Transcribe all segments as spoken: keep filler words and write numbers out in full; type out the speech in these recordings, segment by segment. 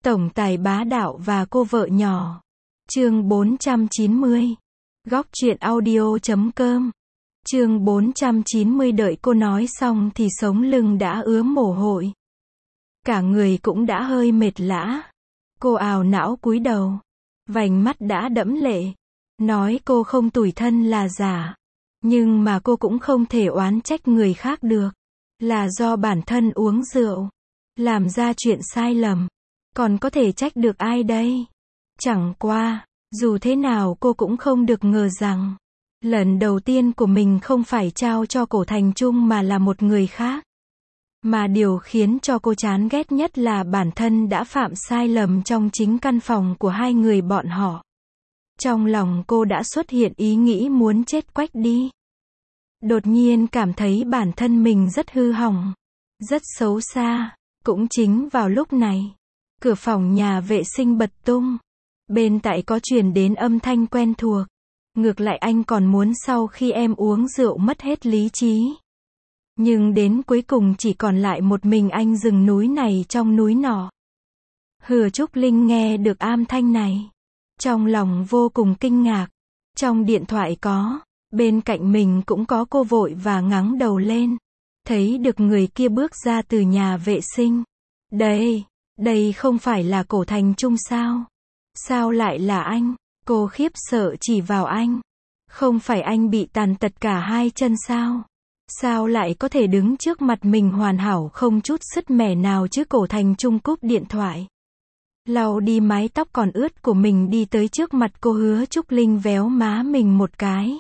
Tổng tài bá đạo và cô vợ nhỏ. Chương bốn trăm chín mươi. Góc truyện audio chấm com. Chương bốn trăm chín mươi. Đợi cô nói xong thì sống lưng đã ứa mồ hôi. Cả người cũng đã hơi mệt lả. Cô ào não cúi đầu. Vành mắt đã đẫm lệ. Nói cô không tủi thân là giả. Nhưng mà cô cũng không thể oán trách người khác được. Là do bản thân uống rượu. Làm ra chuyện sai lầm. Còn có thể trách được ai đây? Chẳng qua, dù thế nào cô cũng không được ngờ rằng, lần đầu tiên của mình không phải trao cho Cổ Thành Trung mà là một người khác. Mà điều khiến cho cô chán ghét nhất là bản thân đã phạm sai lầm trong chính căn phòng của hai người bọn họ. Trong lòng cô đã xuất hiện ý nghĩ muốn chết quách đi. Đột nhiên cảm thấy bản thân mình rất hư hỏng, rất xấu xa. Cũng chính vào lúc này, cửa phòng nhà vệ sinh bật tung. Bên tại có truyền đến âm thanh quen thuộc. Ngược lại anh còn muốn sau khi em uống rượu mất hết lý trí. Nhưng đến cuối cùng chỉ còn lại một mình anh rừng núi này trong núi nọ. Hứa Trúc Linh nghe được âm thanh này. Trong lòng vô cùng kinh ngạc. Trong điện thoại có, bên cạnh mình cũng có cô vội và ngẩng đầu lên. Thấy được người kia bước ra từ nhà vệ sinh. Đây, đây không phải là Cổ Thành Trung sao? Sao lại là anh? Cô khiếp sợ chỉ vào anh. Không phải anh bị tàn tật cả hai chân sao? Sao lại có thể đứng trước mặt mình hoàn hảo không chút sứt mẻ nào chứ? Cổ Thành Trung cúp điện thoại. Lau đi mái tóc còn ướt của mình đi tới trước mặt cô. Hứa Trúc Linh véo má mình một cái.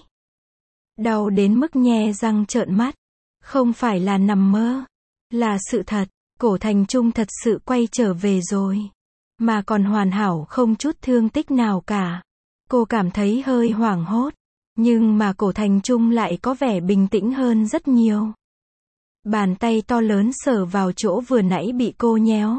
Đau đến mức nhe răng trợn mắt. Không phải là nằm mơ. Là sự thật. Cổ Thành Trung thật sự quay trở về rồi. Mà còn hoàn hảo không chút thương tích nào cả. Cô cảm thấy hơi hoảng hốt. Nhưng mà Cổ Thành Trung lại có vẻ bình tĩnh hơn rất nhiều. Bàn tay to lớn sờ vào chỗ vừa nãy bị cô nhéo.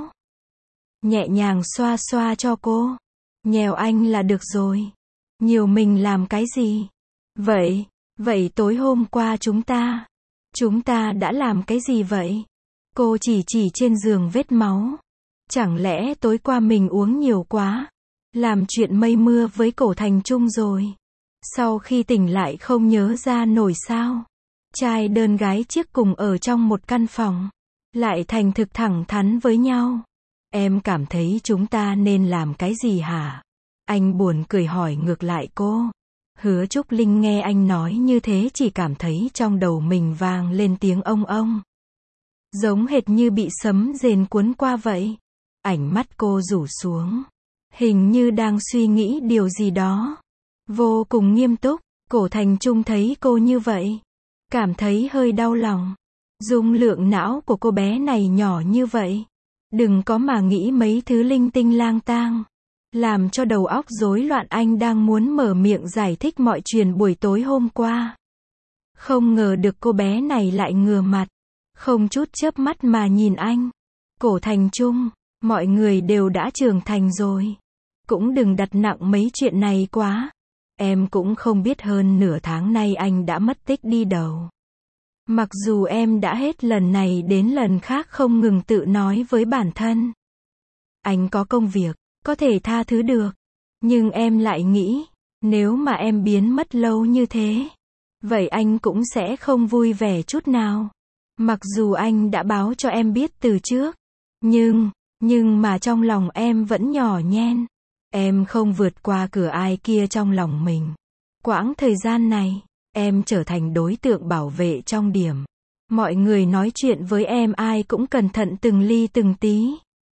Nhẹ nhàng xoa xoa cho cô. Nhèo anh là được rồi. Nhiều mình làm cái gì? Vậy, vậy tối hôm qua chúng ta, chúng ta đã làm cái gì vậy? Cô chỉ chỉ trên giường vết máu. Chẳng lẽ tối qua mình uống nhiều quá, làm chuyện mây mưa với Cổ Thành Trung rồi? Sau khi tỉnh lại không nhớ ra nổi sao? Trai đơn gái chiếc cùng ở trong một căn phòng, lại thành thực thẳng thắn với nhau. Em cảm thấy chúng ta nên làm cái gì hả? Anh buồn cười hỏi ngược lại cô. Hứa Trúc Linh nghe anh nói như thế chỉ cảm thấy trong đầu mình vang lên tiếng ông ông. Giống hệt như bị sấm rền cuốn qua vậy. Ánh mắt cô rủ xuống. Hình như đang suy nghĩ điều gì đó. Vô cùng nghiêm túc. Cổ Thành Trung thấy cô như vậy. Cảm thấy hơi đau lòng. Dung lượng não của cô bé này nhỏ như vậy. Đừng có mà nghĩ mấy thứ linh tinh lang tang. Làm cho đầu óc rối loạn. Anh đang muốn mở miệng giải thích mọi chuyện buổi tối hôm qua. Không ngờ được cô bé này lại ngửa mặt. Không chút chớp mắt mà nhìn anh. Cổ Thành Trung, mọi người đều đã trưởng thành rồi. Cũng đừng đặt nặng mấy chuyện này quá. Em cũng không biết hơn nửa tháng nay anh đã mất tích đi đâu. Mặc dù em đã hết lần này đến lần khác không ngừng tự nói với bản thân. Anh có công việc, có thể tha thứ được. Nhưng em lại nghĩ, nếu mà em biến mất lâu như thế, vậy anh cũng sẽ không vui vẻ chút nào. Mặc dù anh đã báo cho em biết từ trước. Nhưng, nhưng mà trong lòng em vẫn nhỏ nhen. Em không vượt qua cửa ai kia trong lòng mình. Quãng thời gian này, em trở thành đối tượng bảo vệ trong điểm. Mọi người nói chuyện với em ai cũng cẩn thận từng ly từng tí.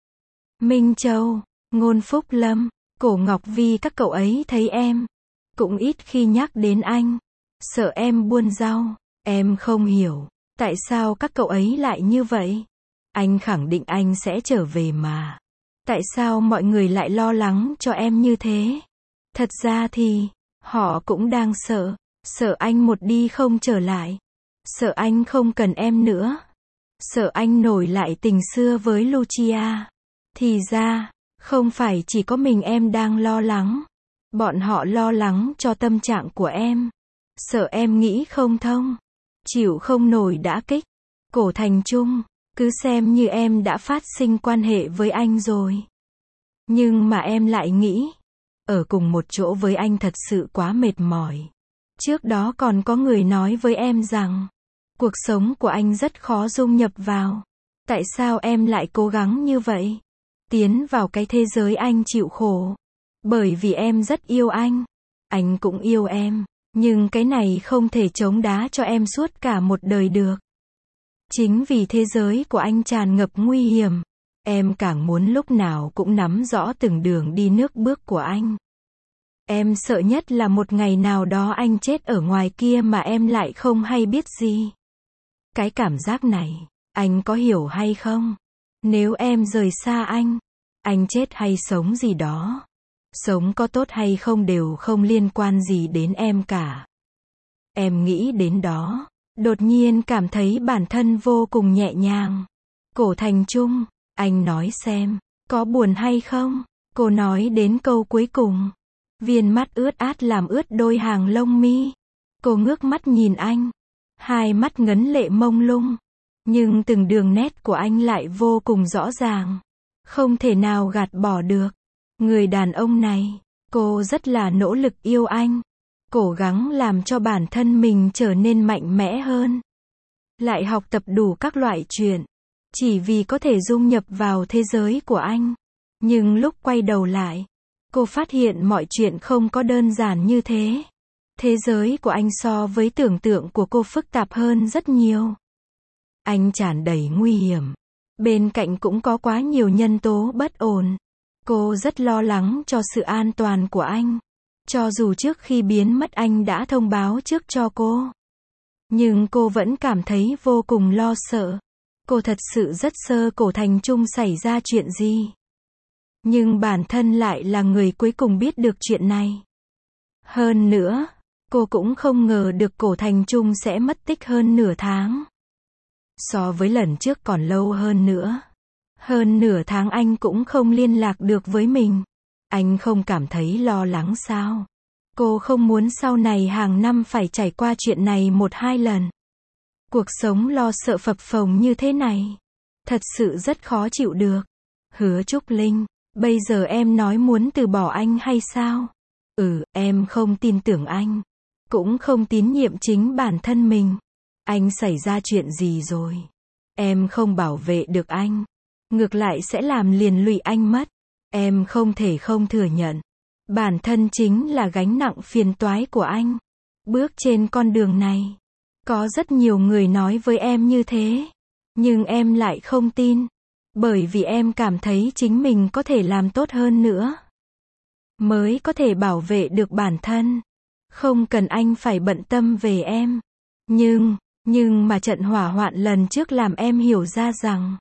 Minh Châu, Ngôn Phúc Lâm, Cổ Ngọc Vi các cậu ấy thấy em. Cũng ít khi nhắc đến anh. Sợ em buôn rau. Em không hiểu. Tại sao các cậu ấy lại như vậy? Anh khẳng định anh sẽ trở về mà. Tại sao mọi người lại lo lắng cho em như thế? Thật ra thì, họ cũng đang sợ. Sợ anh một đi không trở lại. Sợ anh không cần em nữa. Sợ anh nổi lại tình xưa với Lucia. Thì ra, không phải chỉ có mình em đang lo lắng. Bọn họ lo lắng cho tâm trạng của em. Sợ em nghĩ không thông. Chịu không nổi đả kích. Cổ Thành Trung, cứ xem như em đã phát sinh quan hệ với anh rồi. Nhưng mà em lại nghĩ, ở cùng một chỗ với anh thật sự quá mệt mỏi. Trước đó còn có người nói với em rằng, cuộc sống của anh rất khó dung nhập vào. Tại sao em lại cố gắng như vậy? Tiến vào cái thế giới anh chịu khổ. Bởi vì em rất yêu anh. Anh cũng yêu em. Nhưng cái này không thể chống đá cho em suốt cả một đời được. Chính vì thế giới của anh tràn ngập nguy hiểm. Em càng muốn lúc nào cũng nắm rõ từng đường đi nước bước của anh. Em sợ nhất là một ngày nào đó anh chết ở ngoài kia mà em lại không hay biết gì. Cái cảm giác này, anh có hiểu hay không? Nếu em rời xa anh, anh chết hay sống gì đó, sống có tốt hay không đều không liên quan gì đến em cả. Em nghĩ đến đó, đột nhiên cảm thấy bản thân vô cùng nhẹ nhàng. Cổ Thành Trung, anh nói xem, có buồn hay không? Cô nói đến câu cuối cùng. Viên mắt ướt át làm ướt đôi hàng lông mi. Cô ngước mắt nhìn anh. Hai mắt ngấn lệ mông lung. Nhưng từng đường nét của anh lại vô cùng rõ ràng. Không thể nào gạt bỏ được. Người đàn ông này, cô rất là nỗ lực yêu anh. Cố gắng làm cho bản thân mình trở nên mạnh mẽ hơn. Lại học tập đủ các loại chuyện. Chỉ vì có thể dung nhập vào thế giới của anh. Nhưng lúc quay đầu lại, cô phát hiện mọi chuyện không có đơn giản như thế. Thế giới của anh so với tưởng tượng của cô phức tạp hơn rất nhiều. Anh tràn đầy nguy hiểm. Bên cạnh cũng có quá nhiều nhân tố bất ổn. Cô rất lo lắng cho sự an toàn của anh. Cho dù trước khi biến mất anh đã thông báo trước cho cô. Nhưng cô vẫn cảm thấy vô cùng lo sợ. Cô thật sự rất sợ Cổ Thành Trung xảy ra chuyện gì. Nhưng bản thân lại là người cuối cùng biết được chuyện này. Hơn nữa, cô cũng không ngờ được Cổ Thành Trung sẽ mất tích hơn nửa tháng. So với lần trước còn lâu hơn nữa. Hơn nửa tháng anh cũng không liên lạc được với mình. Anh không cảm thấy lo lắng sao? Cô không muốn sau này hàng năm phải trải qua chuyện này một hai lần. Cuộc sống lo sợ phập phồng như thế này. Thật sự rất khó chịu được. Hứa Trúc Linh, bây giờ em nói muốn từ bỏ anh hay sao? Ừ, em không tin tưởng anh. Cũng không tín nhiệm chính bản thân mình. Anh xảy ra chuyện gì rồi? Em không bảo vệ được anh. Ngược lại sẽ làm liền lụy anh mất. Em không thể không thừa nhận. Bản thân chính là gánh nặng phiền toái của anh. Bước trên con đường này. Có rất nhiều người nói với em như thế. Nhưng em lại không tin. Bởi vì em cảm thấy chính mình có thể làm tốt hơn nữa. Mới có thể bảo vệ được bản thân. Không cần anh phải bận tâm về em. Nhưng, nhưng mà trận hỏa hoạn lần trước làm em hiểu ra rằng.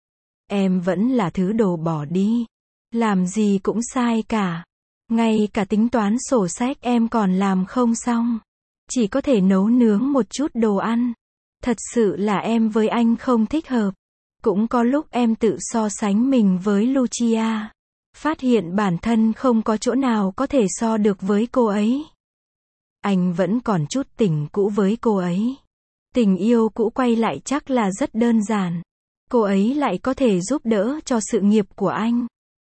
Em vẫn là thứ đồ bỏ đi. Làm gì cũng sai cả. Ngay cả tính toán sổ sách em còn làm không xong. Chỉ có thể nấu nướng một chút đồ ăn. Thật sự là em với anh không thích hợp. Cũng có lúc em tự so sánh mình với Lucia. Phát hiện bản thân không có chỗ nào có thể so được với cô ấy. Anh vẫn còn chút tình cũ với cô ấy. Tình yêu cũ quay lại chắc là rất đơn giản. Cô ấy lại có thể giúp đỡ cho sự nghiệp của anh.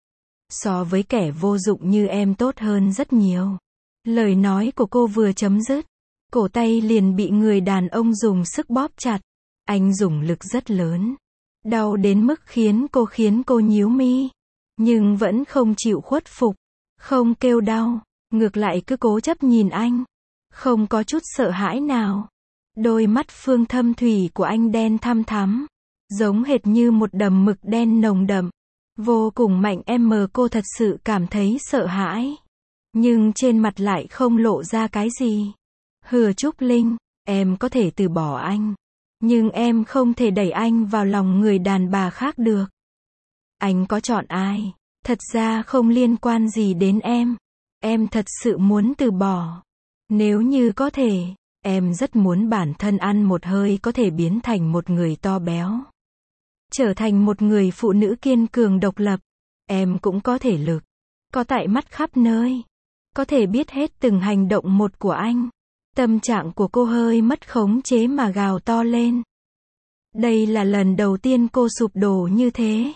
So với kẻ vô dụng như em tốt hơn rất nhiều. Lời nói của cô vừa chấm dứt. Cổ tay liền bị người đàn ông dùng sức bóp chặt. Anh dùng lực rất lớn. Đau đến mức khiến cô khiến cô nhíu mi. Nhưng vẫn không chịu khuất phục. Không kêu đau. Ngược lại cứ cố chấp nhìn anh. Không có chút sợ hãi nào. Đôi mắt phương thâm thủy của anh đen thăm thắm. Giống hệt như một đầm mực đen nồng đậm. Vô cùng mạnh em mờ cô thật sự cảm thấy sợ hãi. Nhưng trên mặt lại không lộ ra cái gì. Hứa Trúc Linh, em có thể từ bỏ anh. Nhưng em không thể đẩy anh vào lòng người đàn bà khác được. Anh có chọn ai? Thật ra không liên quan gì đến em. Em thật sự muốn từ bỏ. Nếu như có thể, em rất muốn bản thân ăn một hơi có thể biến thành một người to béo. Trở thành một người phụ nữ kiên cường độc lập. Em cũng có thể lực. Có tại mắt khắp nơi. Có thể biết hết từng hành động một của anh. Tâm trạng của cô hơi mất khống chế mà gào to lên. Đây là lần đầu tiên cô sụp đổ như thế.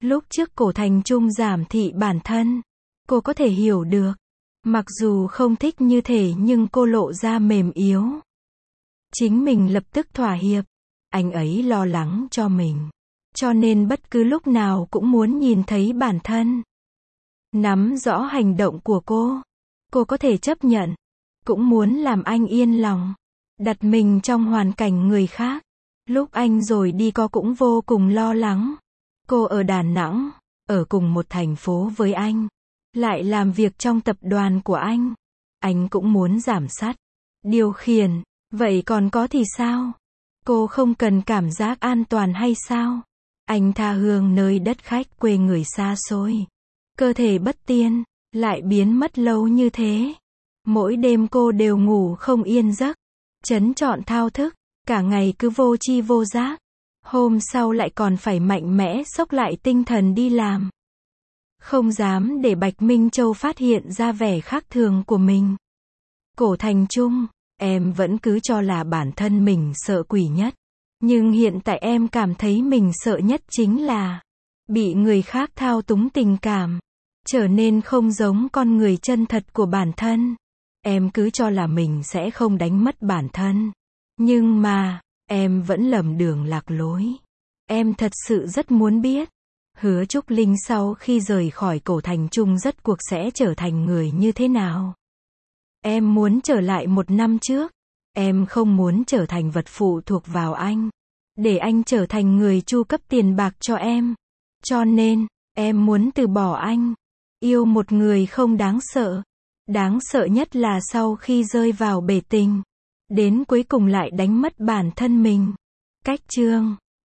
Lúc trước Cổ Thành Trung giảm thị bản thân, cô có thể hiểu được. Mặc dù không thích như thế nhưng cô lộ ra mềm yếu. Chính mình lập tức thỏa hiệp. Anh ấy lo lắng cho mình. Cho nên bất cứ lúc nào cũng muốn nhìn thấy bản thân. Nắm rõ hành động của cô. Cô có thể chấp nhận. Cũng muốn làm anh yên lòng. Đặt mình trong hoàn cảnh người khác. Lúc anh rồi đi cô cũng vô cùng lo lắng. Cô ở Đà Nẵng, ở cùng một thành phố với anh. Lại làm việc trong tập đoàn của anh. Anh cũng muốn giảm sát, điều khiển. Vậy còn có thì sao? Cô không cần cảm giác an toàn hay sao? Anh tha hương nơi đất khách quê người xa xôi. Cơ thể bất tiên, lại biến mất lâu như thế. Mỗi đêm cô đều ngủ không yên giấc. Trấn trọn thao thức, cả ngày cứ vô tri vô giác. Hôm sau lại còn phải mạnh mẽ xốc lại tinh thần đi làm. Không dám để Bạch Minh Châu phát hiện ra vẻ khác thường của mình. Cổ Thành Trung, em vẫn cứ cho là bản thân mình sợ quỷ nhất. Nhưng hiện tại em cảm thấy mình sợ nhất chính là bị người khác thao túng tình cảm. Trở nên không giống con người chân thật của bản thân. Em cứ cho là mình sẽ không đánh mất bản thân. Nhưng mà, em vẫn lầm đường lạc lối. Em thật sự rất muốn biết. Hứa Trúc Linh sau khi rời khỏi Cổ Thành Trung rất cuộc sẽ trở thành người như thế nào? Em muốn trở lại một năm trước. Em không muốn trở thành vật phụ thuộc vào anh. Để anh trở thành người chu cấp tiền bạc cho em. Cho nên, em muốn từ bỏ anh. Yêu một người không đáng sợ. Đáng sợ nhất là sau khi rơi vào bể tình. Đến cuối cùng lại đánh mất bản thân mình. Cách chương